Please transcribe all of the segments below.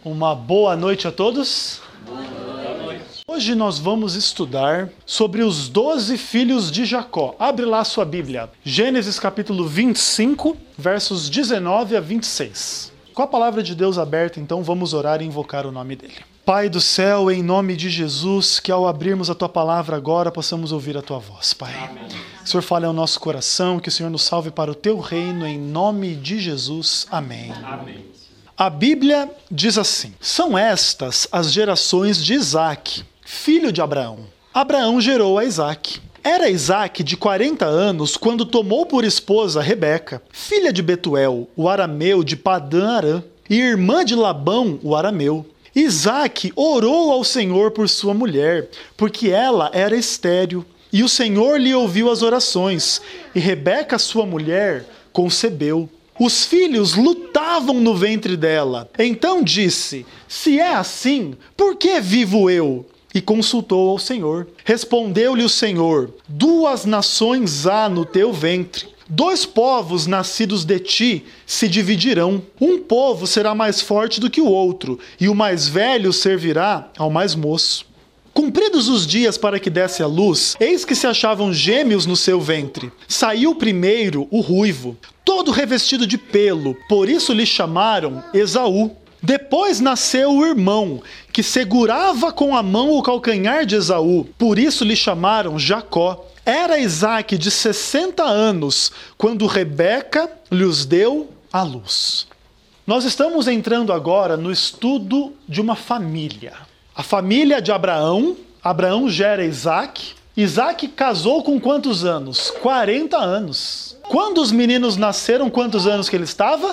Uma boa noite a todos. Boa noite. Hoje nós vamos estudar sobre os 12 filhos de Jacó. Abre lá a sua Bíblia. Gênesis capítulo 25, versos 19 a 26. Com a palavra de Deus aberta, então, vamos orar e invocar o nome dele. Pai do céu, em nome de Jesus, que ao abrirmos a tua palavra agora, possamos ouvir a tua voz, Pai. Amém. Que o Senhor fale ao nosso coração, que o Senhor nos salve para o teu reino, em nome de Jesus. Amém. Amém. A Bíblia diz assim: são estas as gerações de Isaque, filho de Abraão. Abraão gerou a Isaque. Era Isaque de 40 anos quando tomou por esposa Rebeca, filha de Betuel, o arameu de Padã-Arã, e irmã de Labão, o arameu. Isaque orou ao Senhor por sua mulher, porque ela era estéril, e o Senhor lhe ouviu as orações, e Rebeca, sua mulher, concebeu. Os filhos lutavam no ventre dela. Então disse: se é assim, por que vivo eu? E consultou ao Senhor. Respondeu-lhe o Senhor: 2 nações há no teu ventre. 2 povos nascidos de ti se dividirão. Um povo será mais forte do que o outro, e o mais velho servirá ao mais moço. Cumpridos os dias para que desse à luz, eis que se achavam gêmeos no seu ventre. Saiu primeiro o ruivo, todo revestido de pelo, por isso lhe chamaram Esaú. Depois nasceu o irmão, que segurava com a mão o calcanhar de Esaú, por isso lhe chamaram Jacó. Era Isaque de 60 anos, quando Rebeca lhes deu à luz. Nós estamos entrando agora no estudo de uma família. A família de Abraão. Abraão gera Isaque. Isaque casou com quantos anos? 40 anos. Quando os meninos nasceram, quantos anos que ele estava?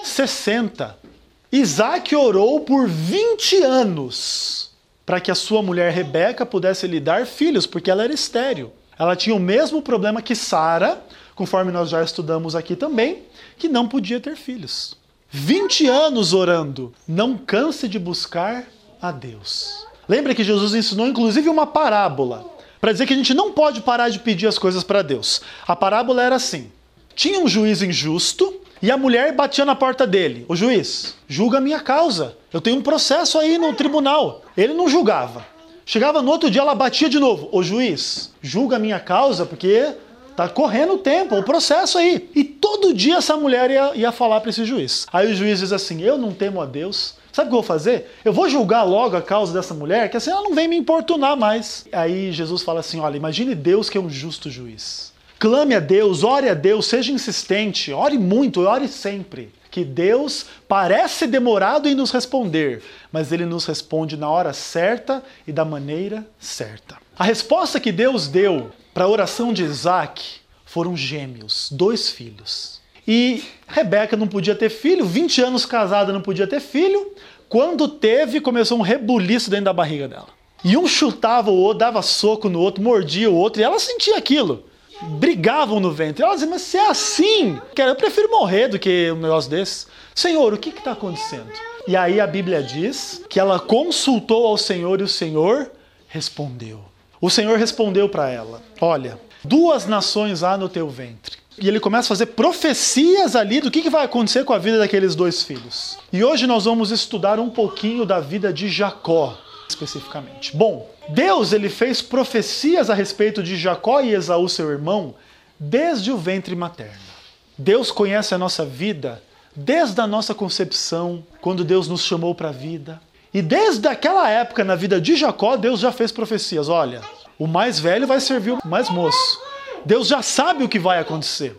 60. Isaque orou por 20 anos para que a sua mulher Rebeca pudesse lhe dar filhos, porque ela era estéril. Ela tinha o mesmo problema que Sara, conforme nós já estudamos aqui também, que não podia ter filhos. 20 anos orando. Não canse de buscar a Deus. Lembra que Jesus ensinou inclusive uma parábola para dizer que a gente não pode parar de pedir as coisas para Deus. A parábola era assim: tinha um juiz injusto e a mulher batia na porta dele. O juiz, julga a minha causa. Eu tenho um processo aí no tribunal. Ele não julgava. Chegava no outro dia, ela batia de novo. O juiz, julga a minha causa porque tá correndo o tempo, o processo aí. E todo dia essa mulher ia falar para esse juiz. Aí o juiz diz assim: eu não temo a Deus. Sabe o que eu vou fazer? Eu vou julgar logo a causa dessa mulher, que assim ela não vem me importunar mais. Aí Jesus fala assim: olha, imagine Deus que é um justo juiz. Clame a Deus, ore a Deus, seja insistente, ore muito, ore sempre. Que Deus parece demorado em nos responder, mas Ele nos responde na hora certa e da maneira certa. A resposta que Deus deu para a oração de Isaque foram gêmeos, 2 filhos. E Rebeca não podia ter filho, 20 anos casada não podia ter filho. Quando teve, começou um rebuliço dentro da barriga dela. E um chutava o outro, dava soco no outro, mordia o outro, e ela sentia aquilo. Brigavam no ventre. Ela dizia: mas se é assim, eu prefiro morrer do que um negócio desse. Senhor, o que está acontecendo? E aí a Bíblia diz que ela consultou ao Senhor e o Senhor respondeu. O Senhor respondeu para ela: olha, 2 nações há no teu ventre. E ele começa a fazer profecias ali do que vai acontecer com a vida daqueles 2 filhos. E hoje nós vamos estudar um pouquinho da vida de Jacó, especificamente. Bom, Deus ele fez profecias a respeito de Jacó e Esaú, seu irmão, desde o ventre materno. Deus conhece a nossa vida desde a nossa concepção, quando Deus nos chamou para a vida. E desde aquela época, na vida de Jacó, Deus já fez profecias. Olha, o mais velho vai servir o mais moço. Deus já sabe o que vai acontecer.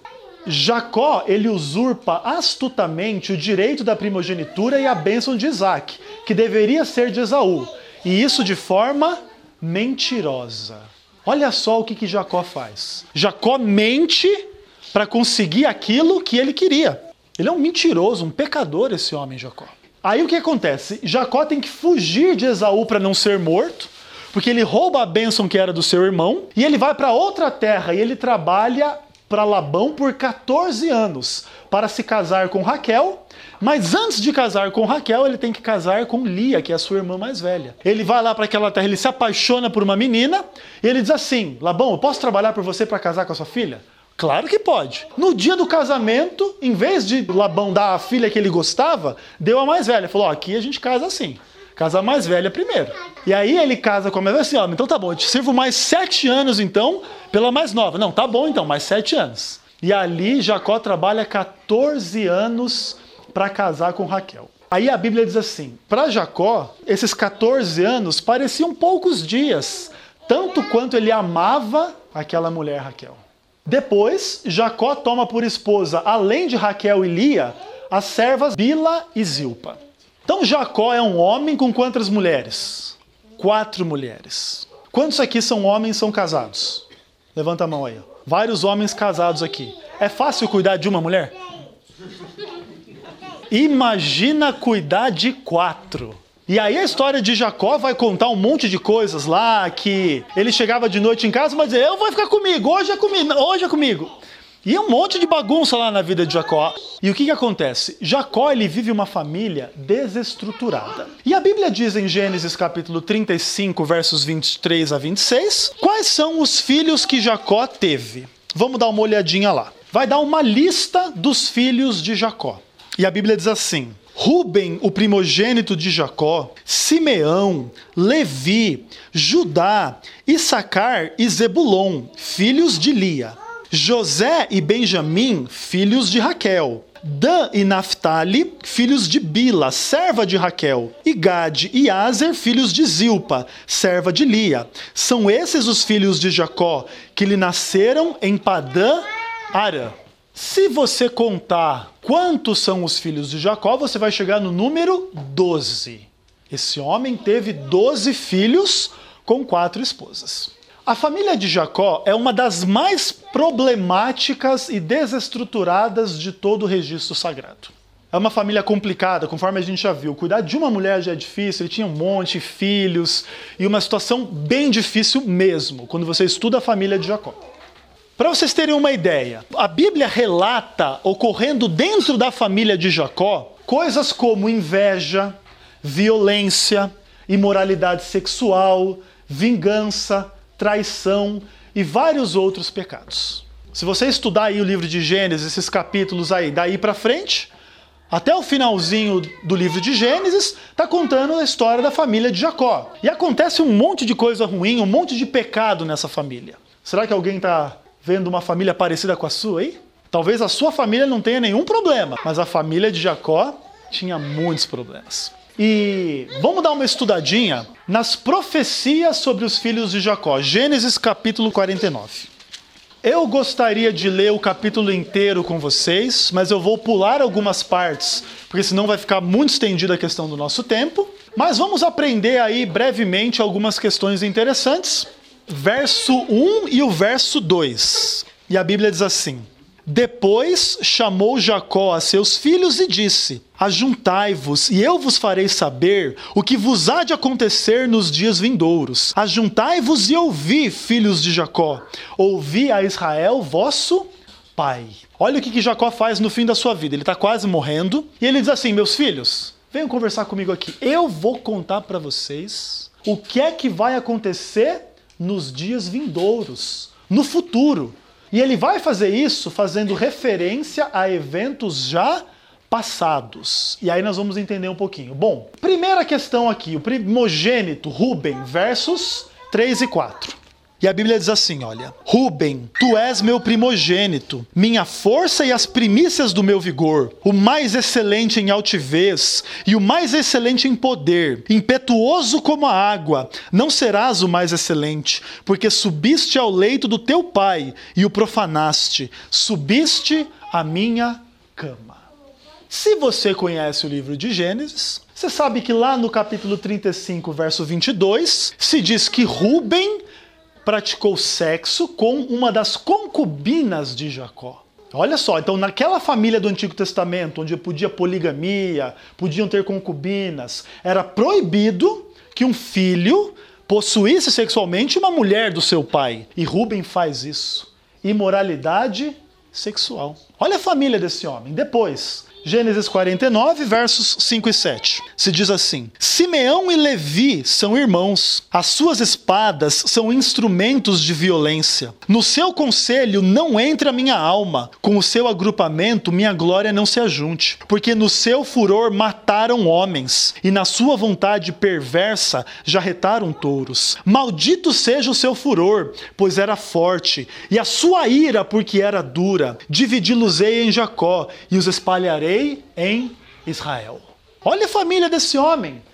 Jacó, ele usurpa astutamente o direito da primogenitura e a bênção de Isaque, que deveria ser de Esaú. E isso de forma mentirosa. Olha só o que Jacó faz. Jacó mente para conseguir aquilo que ele queria. Ele é um mentiroso, um pecador, esse homem Jacó. Aí o que acontece? Jacó tem que fugir de Esaú para não ser morto, porque ele rouba a bênção que era do seu irmão, e ele vai para outra terra e ele trabalha para Labão por 14 anos para se casar com Raquel. Mas antes de casar com Raquel, ele tem que casar com Lia, que é a sua irmã mais velha. Ele vai lá para aquela terra, ele se apaixona por uma menina, e ele diz assim: Labão, eu posso trabalhar por você para casar com a sua filha? Claro que pode. No dia do casamento, em vez de Labão dar a filha que ele gostava, deu a mais velha. Falou, aqui a gente casa assim. Casa a mais velha primeiro. E aí ele casa com a mais velha assim, então tá bom, eu te sirvo mais 7 anos então pela mais nova. Não, tá bom então, mais 7 anos. E ali Jacó trabalha 14 anos para casar com Raquel. Aí a Bíblia diz assim, para Jacó, esses 14 anos pareciam poucos dias, tanto quanto ele amava aquela mulher Raquel. Depois, Jacó toma por esposa, além de Raquel e Lia, as servas Bila e Zilpa. Então Jacó é um homem com quantas mulheres? 4 mulheres. Quantos aqui são homens e são casados? Levanta a mão aí. Vários homens casados aqui. É fácil cuidar de uma mulher? Imagina cuidar de 4. E aí a história de Jacó vai contar um monte de coisas lá, que ele chegava de noite em casa e vai dizer, eu vou ficar comigo, hoje é comigo. E um monte de bagunça lá na vida de Jacó. E o que acontece? Jacó, ele vive uma família desestruturada. E a Bíblia diz em Gênesis capítulo 35, versos 23 a 26, quais são os filhos que Jacó teve. Vamos dar uma olhadinha lá. Vai dar uma lista dos filhos de Jacó. E a Bíblia diz assim, Ruben, o primogênito de Jacó, Simeão, Levi, Judá, Issacar e Zebulon, filhos de Lia. José e Benjamim, filhos de Raquel. Dan e Naphtali, filhos de Bila, serva de Raquel. E Gade e Aser, filhos de Zilpa, serva de Lia. São esses os filhos de Jacó, que lhe nasceram em Padã Arã. Se você contar quantos são os filhos de Jacó, você vai chegar no número 12. Esse homem teve 12 filhos com 4 esposas. A família de Jacó é uma das mais problemáticas e desestruturadas de todo o registro sagrado. É uma família complicada, conforme a gente já viu. Cuidar de uma mulher já é difícil, ele tinha um monte de filhos e uma situação bem difícil mesmo, quando você estuda a família de Jacó. Para vocês terem uma ideia, a Bíblia relata, ocorrendo dentro da família de Jacó, coisas como inveja, violência, imoralidade sexual, vingança, traição e vários outros pecados. Se você estudar aí o livro de Gênesis, esses capítulos aí, daí para frente, até o finalzinho do livro de Gênesis, está contando a história da família de Jacó. E acontece um monte de coisa ruim, um monte de pecado nessa família. Será que alguém está vendo uma família parecida com a sua aí? Talvez a sua família não tenha nenhum problema, mas a família de Jacó tinha muitos problemas. E vamos dar uma estudadinha nas profecias sobre os filhos de Jacó. Gênesis capítulo 49. Eu gostaria de ler o capítulo inteiro com vocês, mas eu vou pular algumas partes, porque senão vai ficar muito estendida a questão do nosso tempo. Mas vamos aprender aí brevemente algumas questões interessantes. Verso 1 e o verso 2. E a Bíblia diz assim: Depois chamou Jacó a seus filhos e disse: Ajuntai-vos, e eu vos farei saber o que vos há de acontecer nos dias vindouros. Ajuntai-vos e ouvi, filhos de Jacó. Ouvi a Israel, vosso pai. Olha o que Jacó faz no fim da sua vida. Ele está quase morrendo. E ele diz assim: meus filhos, venham conversar comigo aqui. Eu vou contar para vocês o que é que vai acontecer nos dias vindouros, no futuro. E ele vai fazer isso fazendo referência a eventos já passados. E aí nós vamos entender um pouquinho. Bom, primeira questão aqui, o primogênito, Ruben, versos 3 e 4. E a Bíblia diz assim, olha: Ruben, tu és meu primogênito, minha força e as primícias do meu vigor, o mais excelente em altivez e o mais excelente em poder, impetuoso como a água, não serás o mais excelente, porque subiste ao leito do teu pai e o profanaste, subiste à minha cama. Se você conhece o livro de Gênesis, você sabe que lá no capítulo 35, verso 22, se diz que Ruben praticou sexo com uma das concubinas de Jacó. Olha só, então naquela família do Antigo Testamento, onde podia poligamia, podiam ter concubinas, era proibido que um filho possuísse sexualmente uma mulher do seu pai. E Ruben faz isso. Imoralidade sexual. Olha a família desse homem. Depois, Gênesis 49, versos 5 e 7. Se diz assim: Simeão e Levi são irmãos, as suas espadas são instrumentos de violência. No seu conselho não entra a minha alma, com o seu agrupamento minha glória não se ajunte. Porque no seu furor mataram homens, e na sua vontade perversa jarretaram touros. Maldito seja o seu furor, pois era forte, e a sua ira, porque era dura. Dividi-los-ei em Jacó, e os espalharei em Israel. Olha a família desse homem.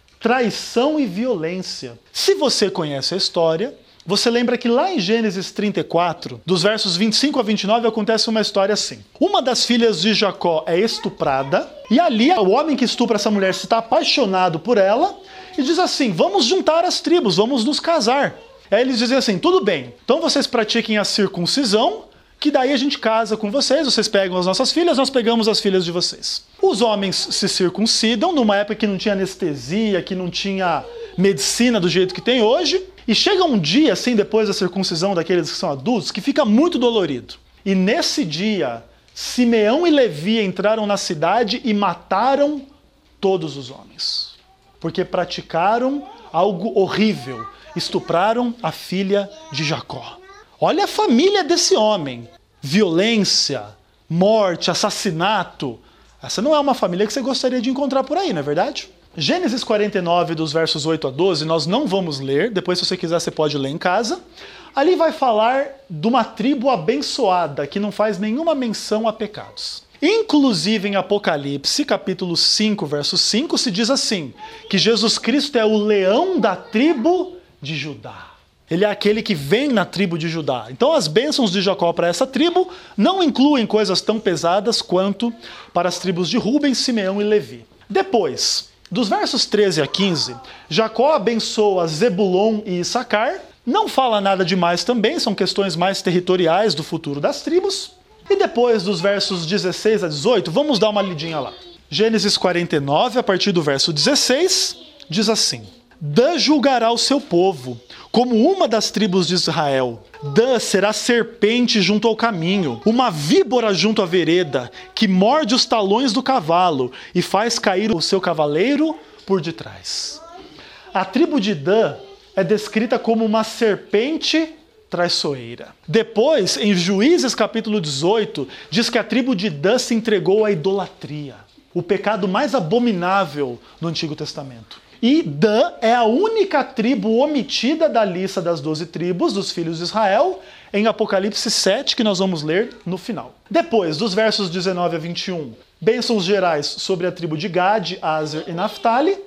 Traição e violência. Se você conhece a história, você lembra que lá em Gênesis 34, dos versos 25 a 29, acontece uma história assim. Uma das filhas de Jacó é estuprada, e ali o homem que estupra essa mulher está apaixonado por ela, e diz assim: vamos juntar as tribos, vamos nos casar. Aí eles dizem assim: tudo bem, então vocês pratiquem a circuncisão, que daí a gente casa com vocês pegam as nossas filhas, nós pegamos as filhas de vocês. Os homens se circuncidam numa época que não tinha anestesia, que não tinha medicina do jeito que tem hoje, e chega um dia, assim, depois da circuncisão daqueles que são adultos, que fica muito dolorido. E nesse dia, Simeão e Levi entraram na cidade e mataram todos os homens, porque praticaram algo horrível, estupraram a filha de Jacó. Olha a família desse homem. Violência, morte, assassinato. Essa não é uma família que você gostaria de encontrar por aí, não é verdade? Gênesis 49, dos versos 8 a 12, nós não vamos ler. Depois, se você quiser, você pode ler em casa. Ali vai falar de uma tribo abençoada, que não faz nenhuma menção a pecados. Inclusive em Apocalipse, capítulo 5, verso 5, se diz assim, que Jesus Cristo é o leão da tribo de Judá. Ele é aquele que vem na tribo de Judá. Então as bênçãos de Jacó para essa tribo não incluem coisas tão pesadas quanto para as tribos de Rúben, Simeão e Levi. Depois, dos versos 13 a 15, Jacó abençoa Zebulon e Issacar. Não fala nada demais também, são questões mais territoriais do futuro das tribos. E depois dos versos 16 a 18, vamos dar uma lidinha lá. Gênesis 49, a partir do verso 16, diz assim: Dan julgará o seu povo, como uma das tribos de Israel. Dan será serpente junto ao caminho, uma víbora junto à vereda, que morde os talões do cavalo e faz cair o seu cavaleiro por detrás. A tribo de Dan é descrita como uma serpente traiçoeira. Depois, em Juízes capítulo 18, diz que a tribo de Dan se entregou à idolatria, o pecado mais abominável no Antigo Testamento. E Dan é a única tribo omitida da lista das 12 tribos dos filhos de Israel em Apocalipse 7, que nós vamos ler no final. Depois, dos versos 19 a 21, bênçãos gerais sobre a tribo de Gade, Aser e Naftali.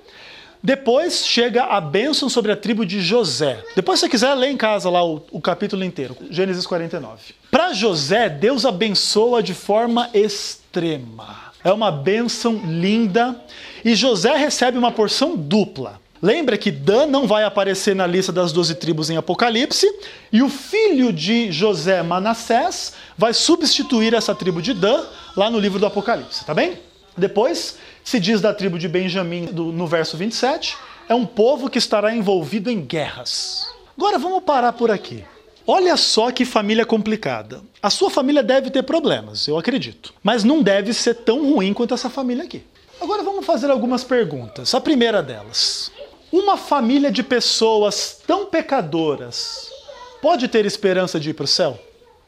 Depois chega a bênção sobre a tribo de José. Depois, se você quiser, lê em casa lá o capítulo inteiro, Gênesis 49. Para José, Deus abençoa de forma extrema. É uma bênção linda. E José recebe uma porção dupla. Lembra que Dan não vai aparecer na lista das 12 tribos em Apocalipse. E o filho de José, Manassés, vai substituir essa tribo de Dan lá no livro do Apocalipse, tá bem? Depois se diz da tribo de Benjamim, no verso 27, é um povo que estará envolvido em guerras. Agora vamos parar por aqui. Olha só que família complicada. A sua família deve ter problemas, eu acredito. Mas não deve ser tão ruim quanto essa família aqui. Agora vamos fazer algumas perguntas. A primeira delas: uma família de pessoas tão pecadoras pode ter esperança de ir para o céu?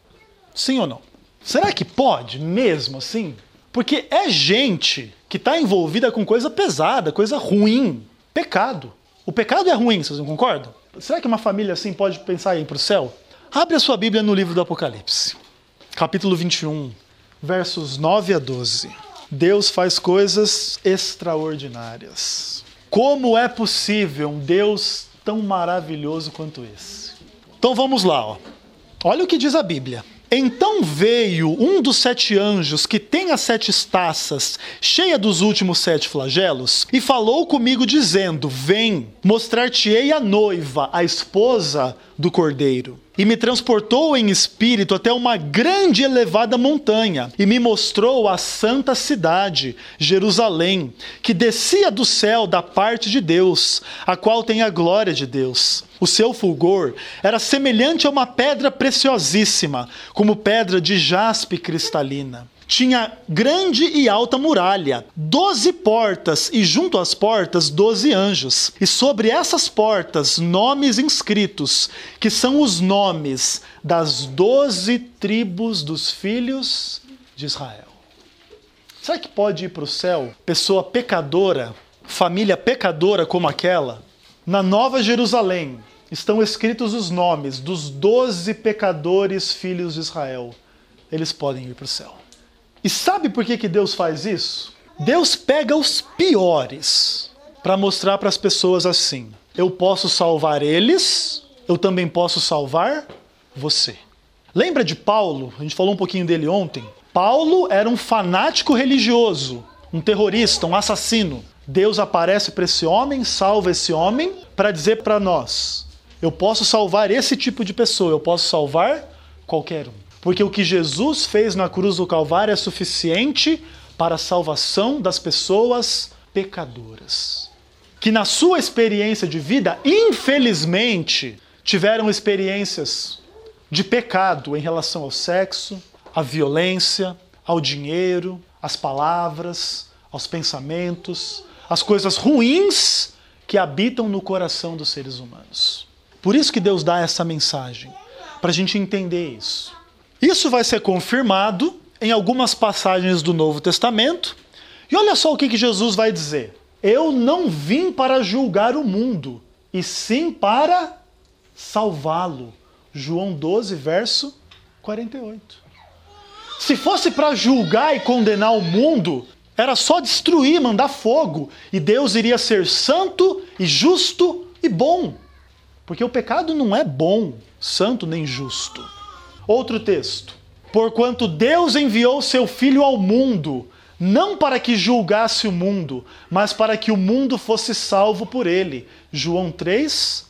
Sim ou não? Será que pode mesmo assim? Porque é gente que está envolvida com coisa pesada, coisa ruim, pecado. O pecado é ruim, vocês não concordam? Será que uma família assim pode pensar em ir para o céu? Abre a sua Bíblia no livro do Apocalipse, capítulo 21, versos 9 a 12. Deus faz coisas extraordinárias. Como é possível um Deus tão maravilhoso quanto esse? Então vamos lá, ó. Olha o que diz a Bíblia. Então veio um dos 7 anjos que tem as 7 taças, cheia dos últimos 7 flagelos, e falou comigo dizendo: Vem, mostrar-te-ei a noiva, a esposa do Cordeiro. E me transportou em espírito até uma grande e elevada montanha, e me mostrou a santa cidade, Jerusalém, que descia do céu da parte de Deus, a qual tem a glória de Deus. O seu fulgor era semelhante a uma pedra preciosíssima, como pedra de jaspe cristalina. tinha grande e alta muralha, 12 portas, e junto às portas 12 anjos. E sobre essas portas nomes inscritos, que são os nomes das 12 tribos dos filhos de Israel. Será que pode ir para o céu pessoa pecadora, família pecadora como aquela? Na Nova Jerusalém estão escritos os nomes dos 12 pecadores filhos de Israel. Eles podem ir para o céu. E sabe por que Deus faz isso? Deus pega os piores para mostrar para as pessoas assim: eu posso salvar eles, eu também posso salvar você. Lembra de Paulo? A gente falou um pouquinho dele ontem. Paulo era um fanático religioso, um terrorista, um assassino. Deus aparece para esse homem, salva esse homem, para dizer para nós: eu posso salvar esse tipo de pessoa, eu posso salvar qualquer um. Porque o que Jesus fez na cruz do Calvário é suficiente para a salvação das pessoas pecadoras. Que na sua experiência de vida, infelizmente, tiveram experiências de pecado em relação ao sexo, à violência, ao dinheiro, às palavras, aos pensamentos, às coisas ruins que habitam no coração dos seres humanos. Por isso que Deus dá essa mensagem, para a gente entender isso. Isso vai ser confirmado em algumas passagens do Novo Testamento. E olha só o que Jesus vai dizer. Eu não vim para julgar o mundo, e sim para salvá-lo. João 12, verso 48. Se fosse para julgar e condenar o mundo, era só destruir, mandar fogo. E Deus iria ser santo e justo e bom. Porque o pecado não é bom, santo nem justo. Outro texto. Porquanto Deus enviou seu Filho ao mundo, não para que julgasse o mundo, mas para que o mundo fosse salvo por ele. João 3,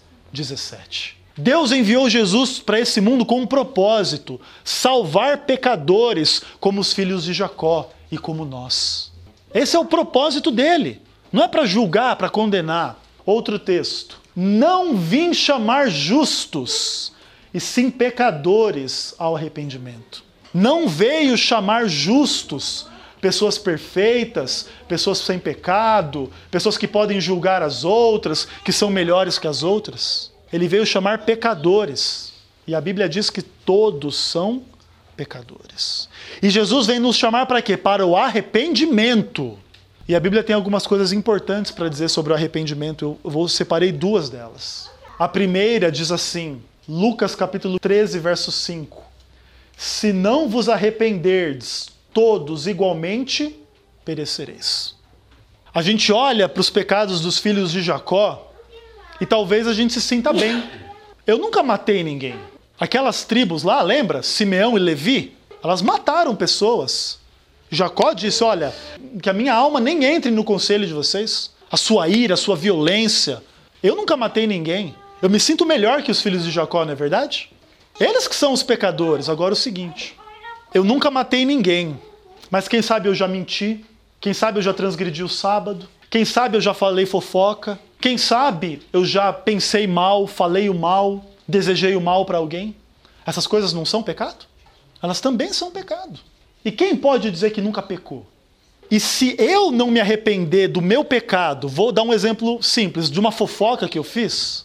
17. Deus enviou Jesus para esse mundo com um propósito: salvar pecadores como os filhos de Jacó e como nós. Esse é o propósito dele. Não é para julgar, para condenar. Outro texto. Não vim chamar justos, e sim pecadores ao arrependimento. Não veio chamar justos, pessoas perfeitas, pessoas sem pecado, pessoas que podem julgar as outras, que são melhores que as outras. Ele veio chamar pecadores. E a Bíblia diz que todos são pecadores. E Jesus vem nos chamar para quê? Para o arrependimento. E a Bíblia tem algumas coisas importantes para dizer sobre o arrependimento. Eu separei duas delas. A primeira diz assim, Lucas capítulo 13, verso 5. Se não vos arrependerdes, todos igualmente perecereis. A gente olha para os pecados dos filhos de Jacó e talvez a gente se sinta bem. Eu nunca matei ninguém. Aquelas tribos lá, lembra? Simeão e Levi, elas mataram pessoas. Jacó disse, olha, que a minha alma nem entre no conselho de vocês. A sua ira, a sua violência. Eu nunca matei ninguém. Eu me sinto melhor que os filhos de Jacó, não é verdade? Eles que são os pecadores. Agora é o seguinte, eu nunca matei ninguém, mas quem sabe eu já menti, quem sabe eu já transgredi o sábado, quem sabe eu já falei fofoca, quem sabe eu já pensei mal, falei o mal, desejei o mal para alguém. Essas coisas não são pecado? Elas também são pecado. E quem pode dizer que nunca pecou? E se eu não me arrepender do meu pecado, vou dar um exemplo simples, de uma fofoca que eu fiz,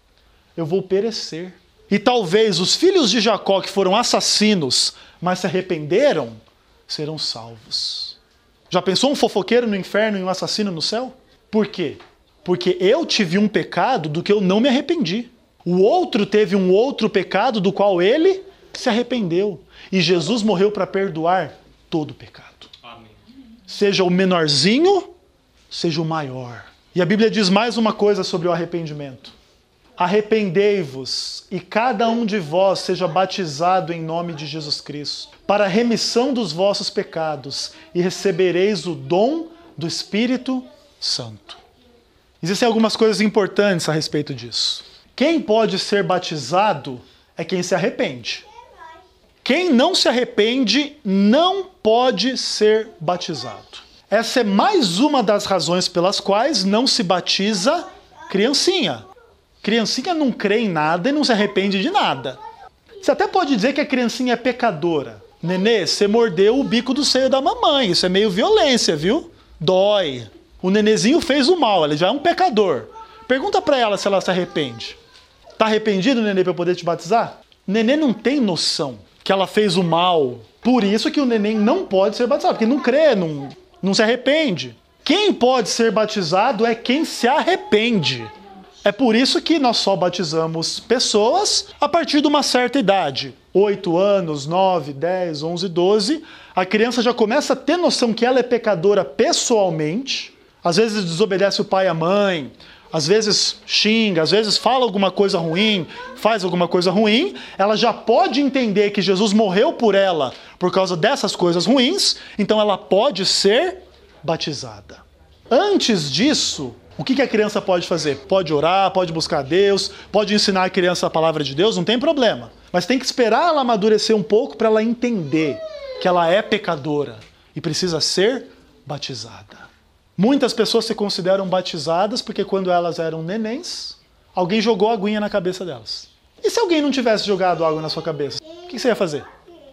eu vou perecer. E talvez os filhos de Jacó que foram assassinos, mas se arrependeram, serão salvos. Já pensou um fofoqueiro no inferno e um assassino no céu? Por quê? Porque eu tive um pecado do que eu não me arrependi. O outro teve um outro pecado do qual ele se arrependeu. E Jesus morreu para perdoar todo o pecado. Amém. Seja o menorzinho, seja o maior. E a Bíblia diz mais uma coisa sobre o arrependimento. Arrependei-vos e cada um de vós seja batizado em nome de Jesus Cristo, para a remissão dos vossos pecados, e recebereis o dom do Espírito Santo. Existem algumas coisas importantes a respeito disso. Quem pode ser batizado é quem se arrepende. Quem não se arrepende não pode ser batizado. Essa é mais uma das razões pelas quais não se batiza criancinha. Criancinha não crê em nada e não se arrepende de nada. Você até pode dizer que a criancinha é pecadora, Nenê, você mordeu o bico do seio da mamãe. Isso é meio violência, viu? Dói. O nenezinho fez o mal, ele já é um pecador. Pergunta pra ela se ela se arrepende. Tá arrependido, nenê, pra eu poder te batizar? O nenê não tem noção que ela fez o mal. Por isso que o neném não pode ser batizado, porque não crê, não se arrepende. Quem pode ser batizado é quem se arrepende. É por isso que nós só batizamos pessoas a partir de uma certa idade. 8 anos, 9, 10, 11, 12. A criança já começa a ter noção que ela é pecadora pessoalmente. Às vezes desobedece o pai e a mãe. Às vezes xinga, às vezes fala alguma coisa ruim, faz alguma coisa ruim. Ela já pode entender que Jesus morreu por ela por causa dessas coisas ruins. Então ela pode ser batizada. Antes disso, o que a criança pode fazer? Pode orar, pode buscar a Deus, pode ensinar a criança a palavra de Deus, não tem problema. Mas tem que esperar ela amadurecer um pouco para ela entender que ela é pecadora e precisa ser batizada. Muitas pessoas se consideram batizadas porque quando elas eram nenéns, alguém jogou aguinha na cabeça delas. E se alguém não tivesse jogado água na sua cabeça, o que você ia fazer?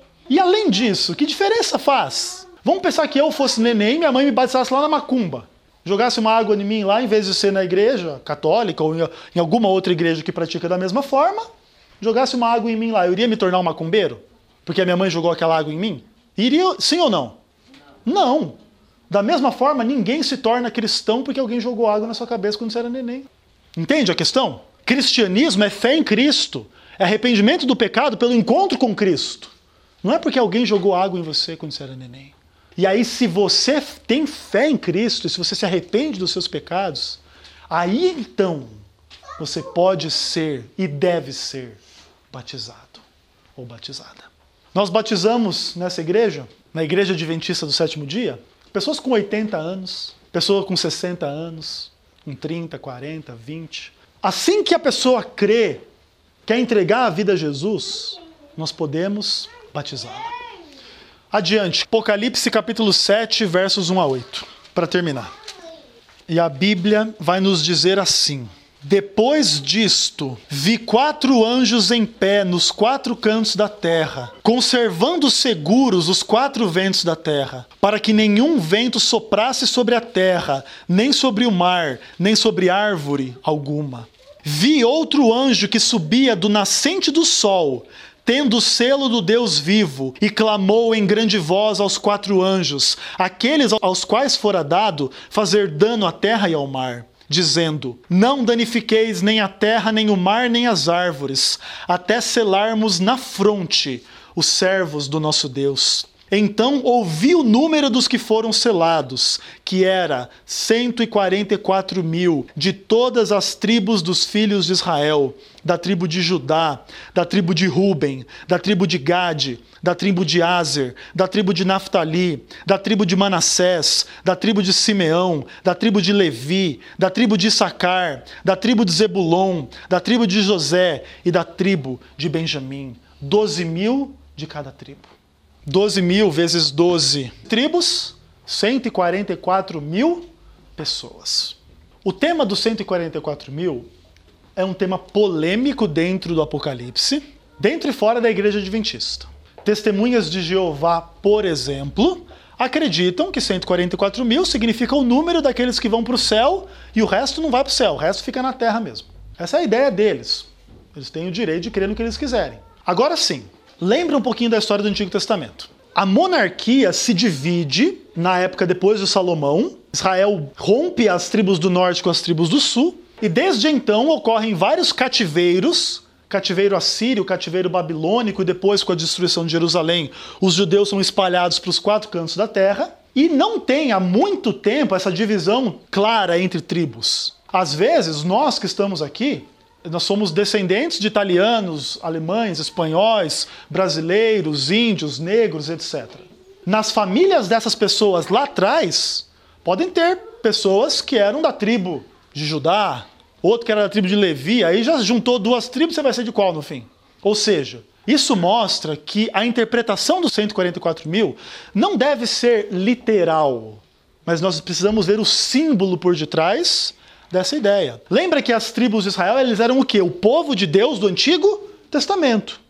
E além disso, que diferença faz? Vamos pensar que eu fosse neném e minha mãe me batizasse lá na macumba. Jogasse uma água em mim lá, em vez de ser na igreja católica ou em alguma outra igreja que pratica da mesma forma, jogasse uma água em mim lá. Eu iria me tornar um macumbeiro? Porque a minha mãe jogou aquela água em mim? Iria, sim ou não? Não. Da mesma forma, ninguém se torna cristão porque alguém jogou água na sua cabeça quando você era neném. Entende a questão? Cristianismo é fé em Cristo. É arrependimento do pecado pelo encontro com Cristo. Não é porque alguém jogou água em você quando você era neném. E aí, se você tem fé em Cristo, e se você se arrepende dos seus pecados, aí então você pode ser e deve ser batizado ou batizada. Nós batizamos nessa igreja, na Igreja Adventista do Sétimo Dia, pessoas com 80 anos, pessoas com 60 anos, com 30, 40, 20. Assim que a pessoa crê, quer entregar a vida a Jesus, nós podemos batizá-la. Adiante, Apocalipse capítulo 7, versos 1 a 8, para terminar. E a Bíblia vai nos dizer assim: depois disto, vi 4 anjos em pé nos 4 cantos da terra, conservando seguros os 4 ventos da terra, para que nenhum vento soprasse sobre a terra, nem sobre o mar, nem sobre árvore alguma. Vi outro anjo que subia do nascente do sol, tendo o selo do Deus vivo, e clamou em grande voz aos 4 anjos, aqueles aos quais fora dado fazer dano à terra e ao mar, dizendo: não danifiqueis nem a terra, nem o mar, nem as árvores, até selarmos na fronte os servos do nosso Deus. Então ouvi o número dos que foram selados, que era 144.000, de todas as tribos dos filhos de Israel, da tribo de Judá, da tribo de Ruben, da tribo de Gade, da tribo de Aser, da tribo de Naftali, da tribo de Manassés, da tribo de Simeão, da tribo de Levi, da tribo de Issacar, da tribo de Zebulon, da tribo de José e da tribo de Benjamim. 12.000 de cada tribo. 12.000 vezes 12 tribos, 144.000 pessoas. O tema dos 144.000 é um tema polêmico dentro do Apocalipse, dentro e fora da Igreja Adventista. Testemunhas de Jeová, por exemplo, acreditam que 144.000 significa o número daqueles que vão para o céu e o resto não vai para o céu, o resto fica na terra mesmo. Essa é a ideia deles. Eles têm o direito de crer no que eles quiserem. Agora sim, lembra um pouquinho da história do Antigo Testamento. A monarquia se divide na época depois de Salomão. Israel rompe as tribos do norte com as tribos do sul. E desde então ocorrem vários cativeiros. Cativeiro assírio, cativeiro babilônico e depois com a destruição de Jerusalém, os judeus são espalhados para os 4 cantos da terra. E não tem há muito tempo essa divisão clara entre tribos. Às vezes, nós que estamos aqui, nós somos descendentes de italianos, alemães, espanhóis, brasileiros, índios, negros, etc. Nas famílias dessas pessoas lá atrás, podem ter pessoas que eram da tribo de Judá, outro que era da tribo de Levi, aí já juntou 2 tribos, você vai ser de qual no fim? Ou seja, isso mostra que a interpretação dos 144.000 não deve ser literal, mas nós precisamos ver o símbolo por detrás dessa ideia. Lembra que as tribos de Israel, eles eram o quê? O povo de Deus do Antigo Testamento.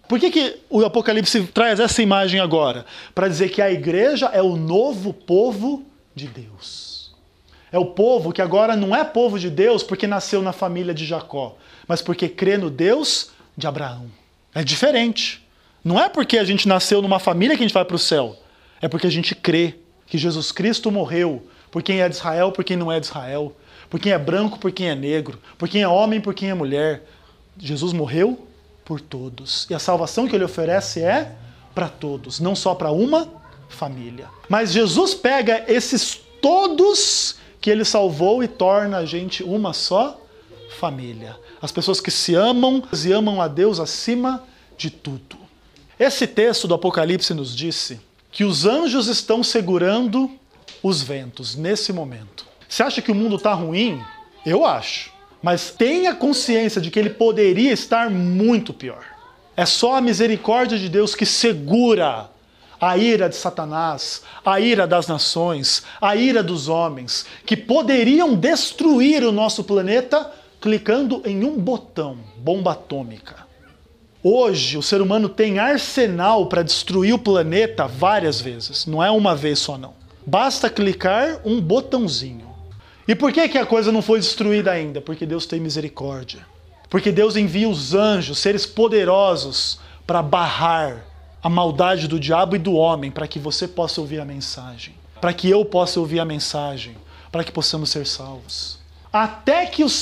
Por que o Apocalipse traz essa imagem agora? Para dizer que a igreja é o novo povo de Deus. É o povo que agora não é povo de Deus porque nasceu na família de Jacó, mas porque crê no Deus de Abraão. É diferente. Não é porque a gente nasceu numa família que a gente vai para o céu. É porque a gente crê que Jesus Cristo morreu por quem é de Israel, por quem não é de Israel, por quem é branco, por quem é negro, por quem é homem, por quem é mulher. Jesus morreu por todos. E a salvação que ele oferece é para todos, não só para uma família. Mas Jesus pega esses todos que ele salvou e torna a gente uma só família. As pessoas que se amam e amam a Deus acima de tudo. Esse texto do Apocalipse nos disse que os anjos estão segurando os ventos nesse momento. Você acha que o mundo está ruim? Eu acho. Mas tenha consciência de que ele poderia estar muito pior. É só a misericórdia de Deus que segura a ira de Satanás, a ira das nações, a ira dos homens, que poderiam destruir o nosso planeta clicando em um botão, bomba atômica. Hoje, o ser humano tem arsenal para destruir o planeta várias vezes. Não é uma vez só, não. Basta clicar um botãozinho. E por que a coisa não foi destruída ainda? Porque Deus tem misericórdia. Porque Deus envia os anjos, seres poderosos, para barrar a maldade do diabo e do homem, para que você possa ouvir a mensagem. Para que eu possa ouvir a mensagem. Para que possamos ser salvos. Até que os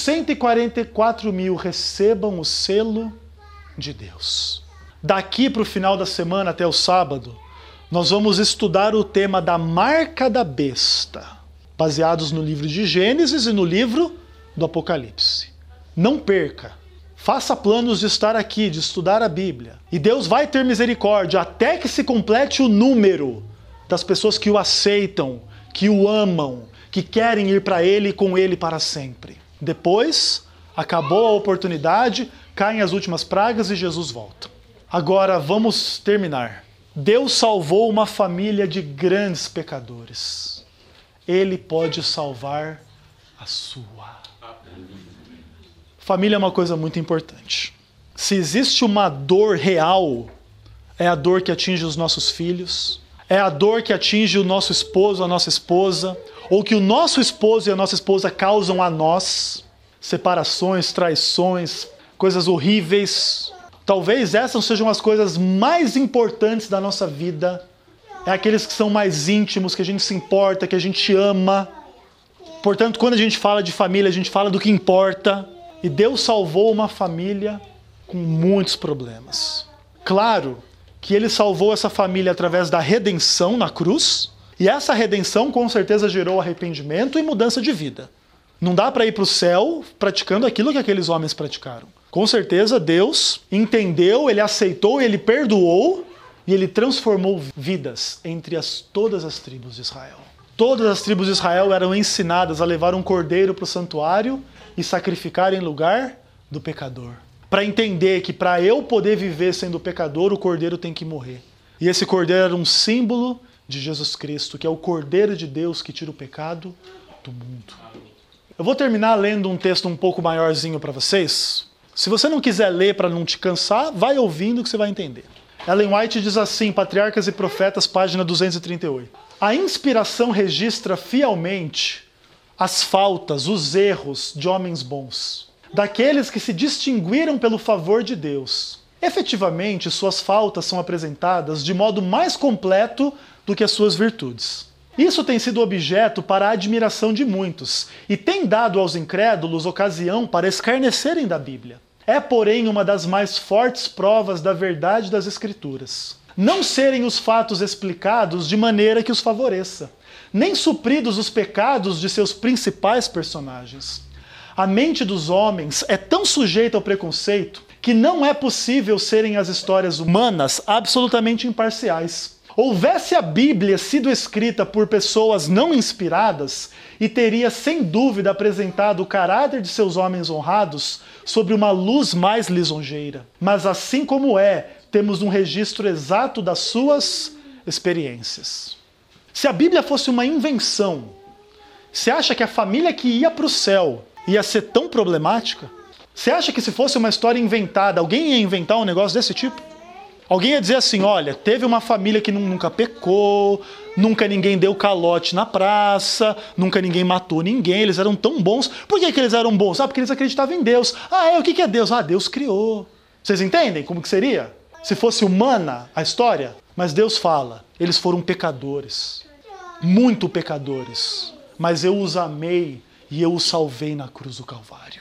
144 mil recebam o selo de Deus. Daqui para o final da semana até o sábado, nós vamos estudar o tema da marca da besta, baseados no livro de Gênesis e no livro do Apocalipse. Não perca, faça planos de estar aqui, de estudar a Bíblia. E Deus vai ter misericórdia até que se complete o número das pessoas que o aceitam, que o amam, que querem ir para Ele e com Ele para sempre. Depois, acabou a oportunidade, caem as últimas pragas e Jesus volta. Agora vamos terminar. Deus salvou uma família de grandes pecadores. Ele pode salvar a sua. Família é uma coisa muito importante. Se existe uma dor real, é a dor que atinge os nossos filhos, é a dor que atinge o nosso esposo, a nossa esposa, ou que o nosso esposo e a nossa esposa causam a nós. Separações, traições, coisas horríveis. Talvez essas sejam as coisas mais importantes da nossa vida. É aqueles que são mais íntimos, que a gente se importa, que a gente ama. Portanto, quando a gente fala de família, a gente fala do que importa. E Deus salvou uma família com muitos problemas. Claro que Ele salvou essa família através da redenção na cruz. E essa redenção com certeza gerou arrependimento e mudança de vida. Não dá para ir para o céu praticando aquilo que aqueles homens praticaram. Com certeza Deus entendeu, Ele aceitou, Ele perdoou e Ele transformou vidas entre todas as tribos de Israel. Todas as tribos de Israel eram ensinadas a levar um cordeiro para o santuário e sacrificar em lugar do pecador. Para entender que para eu poder viver sendo pecador, o cordeiro tem que morrer. E esse cordeiro era um símbolo de Jesus Cristo, que é o Cordeiro de Deus que tira o pecado do mundo. Eu vou terminar lendo um texto um pouco maiorzinho para vocês. Se você não quiser ler para não te cansar, vai ouvindo que você vai entender. Ellen White diz assim, Patriarcas e Profetas, página 238. A inspiração registra fielmente as faltas, os erros de homens bons, daqueles que se distinguiram pelo favor de Deus. Efetivamente, suas faltas são apresentadas de modo mais completo do que as suas virtudes. Isso tem sido objeto para a admiração de muitos e tem dado aos incrédulos ocasião para escarnecerem da Bíblia. É, porém, uma das mais fortes provas da verdade das Escrituras. Não serem os fatos explicados de maneira que os favoreça, nem supridos os pecados de seus principais personagens. A mente dos homens é tão sujeita ao preconceito que não é possível serem as histórias humanas absolutamente imparciais. Houvesse a Bíblia sido escrita por pessoas não inspiradas e teria sem dúvida apresentado o caráter de seus homens honrados sobre uma luz mais lisonjeira. Mas assim como temos um registro exato das suas experiências. Se a Bíblia fosse uma invenção, você acha que a família que ia para o céu ia ser tão problemática? Você acha que se fosse uma história inventada, alguém ia inventar um negócio desse tipo? Alguém ia dizer assim, olha, teve uma família que nunca pecou, nunca ninguém deu calote na praça, nunca ninguém matou ninguém, eles eram tão bons. Por que eles eram bons? Porque eles acreditavam em Deus. O que é Deus? Deus criou. Vocês entendem como que seria? Se fosse humana a história? Mas Deus fala, eles foram pecadores, muito pecadores, mas eu os amei e eu os salvei na cruz do Calvário.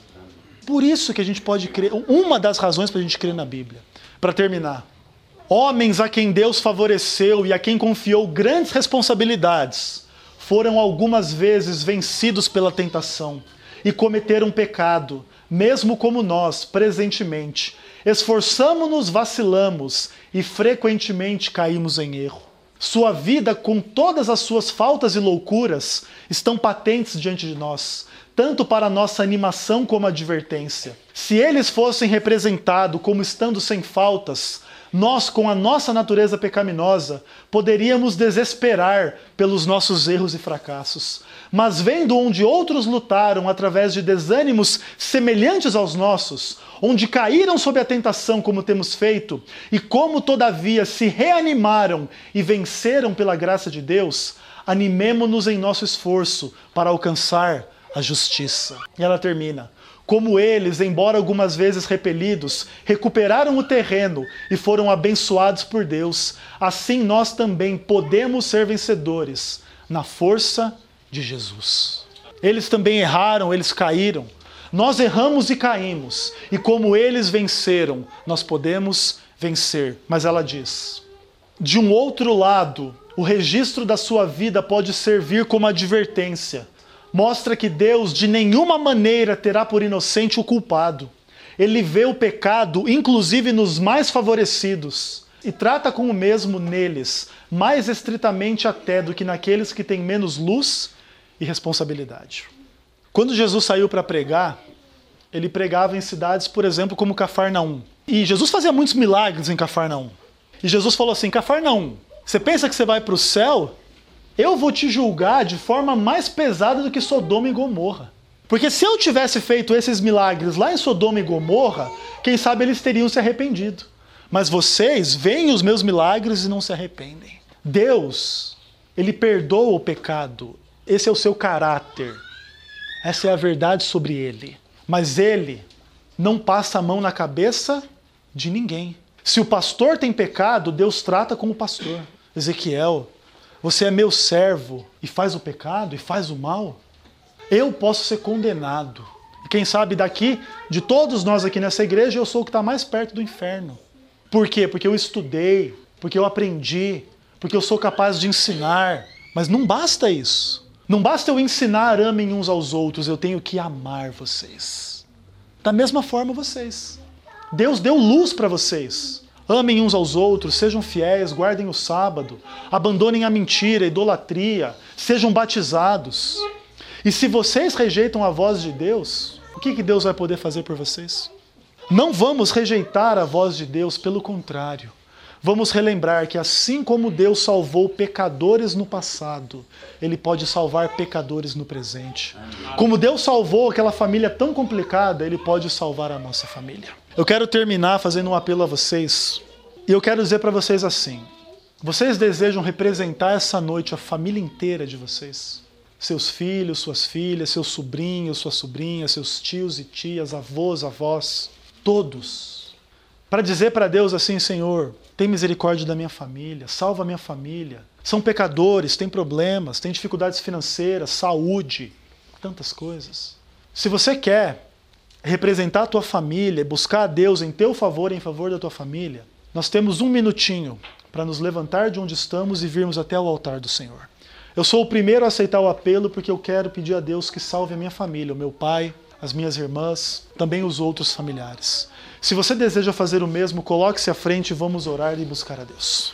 Por isso que a gente pode crer, uma das razões para a gente crer na Bíblia. Para terminar, homens a quem Deus favoreceu e a quem confiou grandes responsabilidades foram algumas vezes vencidos pela tentação e cometeram pecado, mesmo como nós, presentemente. Esforçamo-nos, vacilamos e frequentemente caímos em erro. Sua vida, com todas as suas faltas e loucuras, estão patentes diante de nós, tanto para nossa animação como advertência. Se eles fossem representados como estando sem faltas, nós, com a nossa natureza pecaminosa, poderíamos desesperar pelos nossos erros e fracassos. Mas vendo onde outros lutaram através de desânimos semelhantes aos nossos, onde caíram sob a tentação como temos feito, e como todavia se reanimaram e venceram pela graça de Deus, animemo-nos em nosso esforço para alcançar a justiça. E ela termina. Como eles, embora algumas vezes repelidos, recuperaram o terreno e foram abençoados por Deus, assim nós também podemos ser vencedores na força de Jesus. Eles também erraram, eles caíram. Nós erramos e caímos, e como eles venceram, nós podemos vencer. Mas ela diz, de um outro lado, o registro da sua vida pode servir como advertência. Mostra que Deus de nenhuma maneira terá por inocente o culpado. Ele vê o pecado, inclusive nos mais favorecidos, e trata com o mesmo neles, mais estritamente até do que naqueles que têm menos luz e responsabilidade. Quando Jesus saiu para pregar, ele pregava em cidades, por exemplo, como Cafarnaum. E Jesus fazia muitos milagres em Cafarnaum. E Jesus falou assim, Cafarnaum, você pensa que você vai para o céu? Eu vou te julgar de forma mais pesada do que Sodoma e Gomorra. Porque se eu tivesse feito esses milagres lá em Sodoma e Gomorra, quem sabe eles teriam se arrependido. Mas vocês veem os meus milagres e não se arrependem. Deus, Ele perdoa o pecado. Esse é o seu caráter. Essa é a verdade sobre Ele. Mas Ele não passa a mão na cabeça de ninguém. Se o pastor tem pecado, Deus trata com o pastor. Ezequiel, você é meu servo e faz o pecado e faz o mal? Eu posso ser condenado. E quem sabe daqui, de todos nós aqui nessa igreja, eu sou o que está mais perto do inferno. Por quê? Porque eu estudei, porque eu aprendi, porque eu sou capaz de ensinar. Mas não basta isso. Não basta eu ensinar, amem uns aos outros, eu tenho que amar vocês. Da mesma forma vocês. Deus deu luz para vocês. Amem uns aos outros, sejam fiéis, guardem o sábado, abandonem a mentira, a idolatria, sejam batizados. E se vocês rejeitam a voz de Deus, o que Deus vai poder fazer por vocês? Não vamos rejeitar a voz de Deus, pelo contrário. Vamos relembrar que assim como Deus salvou pecadores no passado, Ele pode salvar pecadores no presente. Como Deus salvou aquela família tão complicada, Ele pode salvar a nossa família. Eu quero terminar fazendo um apelo a vocês. E eu quero dizer para vocês assim. Vocês desejam representar essa noite a família inteira de vocês? Seus filhos, suas filhas, seus sobrinhos, suas sobrinhas, seus tios e tias, avós, avós, todos. Para dizer para Deus assim, Senhor, tem misericórdia da minha família, salva a minha família. São pecadores, têm problemas, têm dificuldades financeiras, saúde, tantas coisas. Se você quer representar a tua família e buscar a Deus em teu favor e em favor da tua família, nós temos um minutinho para nos levantar de onde estamos e virmos até o altar do Senhor. Eu sou o primeiro a aceitar o apelo porque eu quero pedir a Deus que salve a minha família, o meu pai, as minhas irmãs, também os outros familiares. Se você deseja fazer o mesmo, coloque-se à frente e vamos orar e buscar a Deus.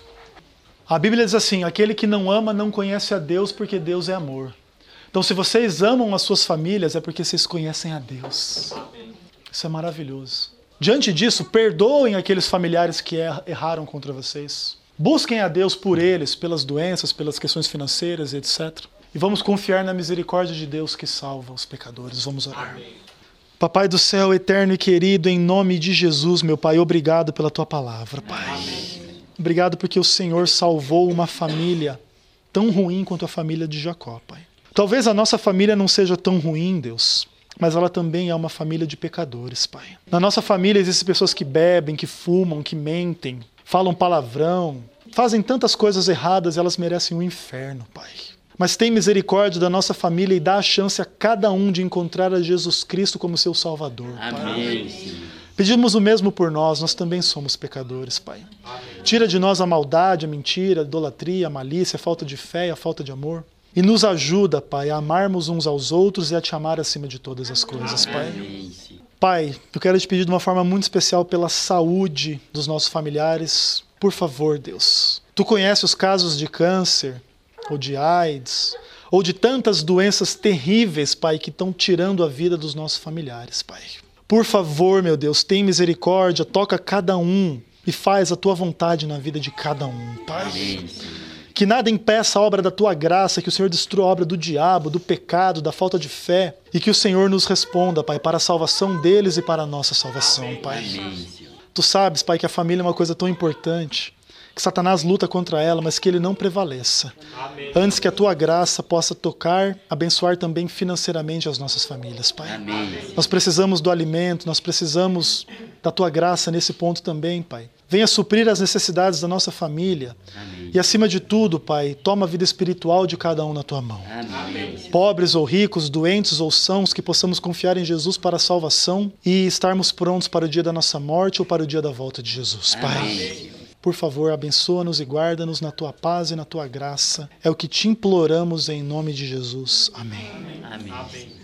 A Bíblia diz assim, aquele que não ama não conhece a Deus porque Deus é amor. Então se vocês amam as suas famílias é porque vocês conhecem a Deus. Isso é maravilhoso. Diante disso, perdoem aqueles familiares que erraram contra vocês. Busquem a Deus por eles, pelas doenças, pelas questões financeiras, etc. E vamos confiar na misericórdia de Deus que salva os pecadores. Vamos orar. Amém. Papai do céu, eterno e querido, em nome de Jesus, meu Pai, obrigado pela Tua palavra, Pai. Obrigado porque o Senhor salvou uma família tão ruim quanto a família de Jacó, Pai. Talvez a nossa família não seja tão ruim, Deus, mas ela também é uma família de pecadores, Pai. Na nossa família existem pessoas que bebem, que fumam, que mentem, falam palavrão, fazem tantas coisas erradas e elas merecem um inferno, Pai. Mas tem misericórdia da nossa família e dá a chance a cada um de encontrar a Jesus Cristo como seu Salvador, Pai. Amém, Senhor. Pedimos o mesmo por nós também somos pecadores, Pai. Tira de nós a maldade, a mentira, a idolatria, a malícia, a falta de fé e a falta de amor. E nos ajuda, Pai, a amarmos uns aos outros e a Te amar acima de todas as coisas, Pai. Amém, Senhor. Pai, eu quero te pedir de uma forma muito especial pela saúde dos nossos familiares. Por favor, Deus. Tu conheces os casos de câncer, ou de AIDS, ou de tantas doenças terríveis, Pai, que estão tirando a vida dos nossos familiares, Pai. Por favor, meu Deus, tem misericórdia, toca cada um e faz a Tua vontade na vida de cada um, Pai. Amém, Senhor. Que nada impeça a obra da Tua graça, que o Senhor destrua a obra do diabo, do pecado, da falta de fé, e que o Senhor nos responda, Pai, para a salvação deles e para a nossa salvação, Pai. Amém, Senhor. Tu sabes, Pai, que a família é uma coisa tão importante, que Satanás luta contra ela, mas que ele não prevaleça. Amém. Antes que a Tua graça possa tocar, abençoar também financeiramente as nossas famílias, Pai. Amém, Senhor. Nós precisamos do alimento, nós precisamos da Tua graça nesse ponto também, Pai. Venha suprir as necessidades da nossa família. Amém. E acima de tudo, Pai, toma a vida espiritual de cada um na Tua mão. Amém, Senhor. Pobres ou ricos, doentes ou sãos, que possamos confiar em Jesus para a salvação e estarmos prontos para o dia da nossa morte ou para o dia da volta de Jesus, Pai. Amém, Senhor. Por favor, abençoa-nos e guarda-nos na Tua paz e na Tua graça. É o que te imploramos em nome de Jesus. Amém. Amém. Amém.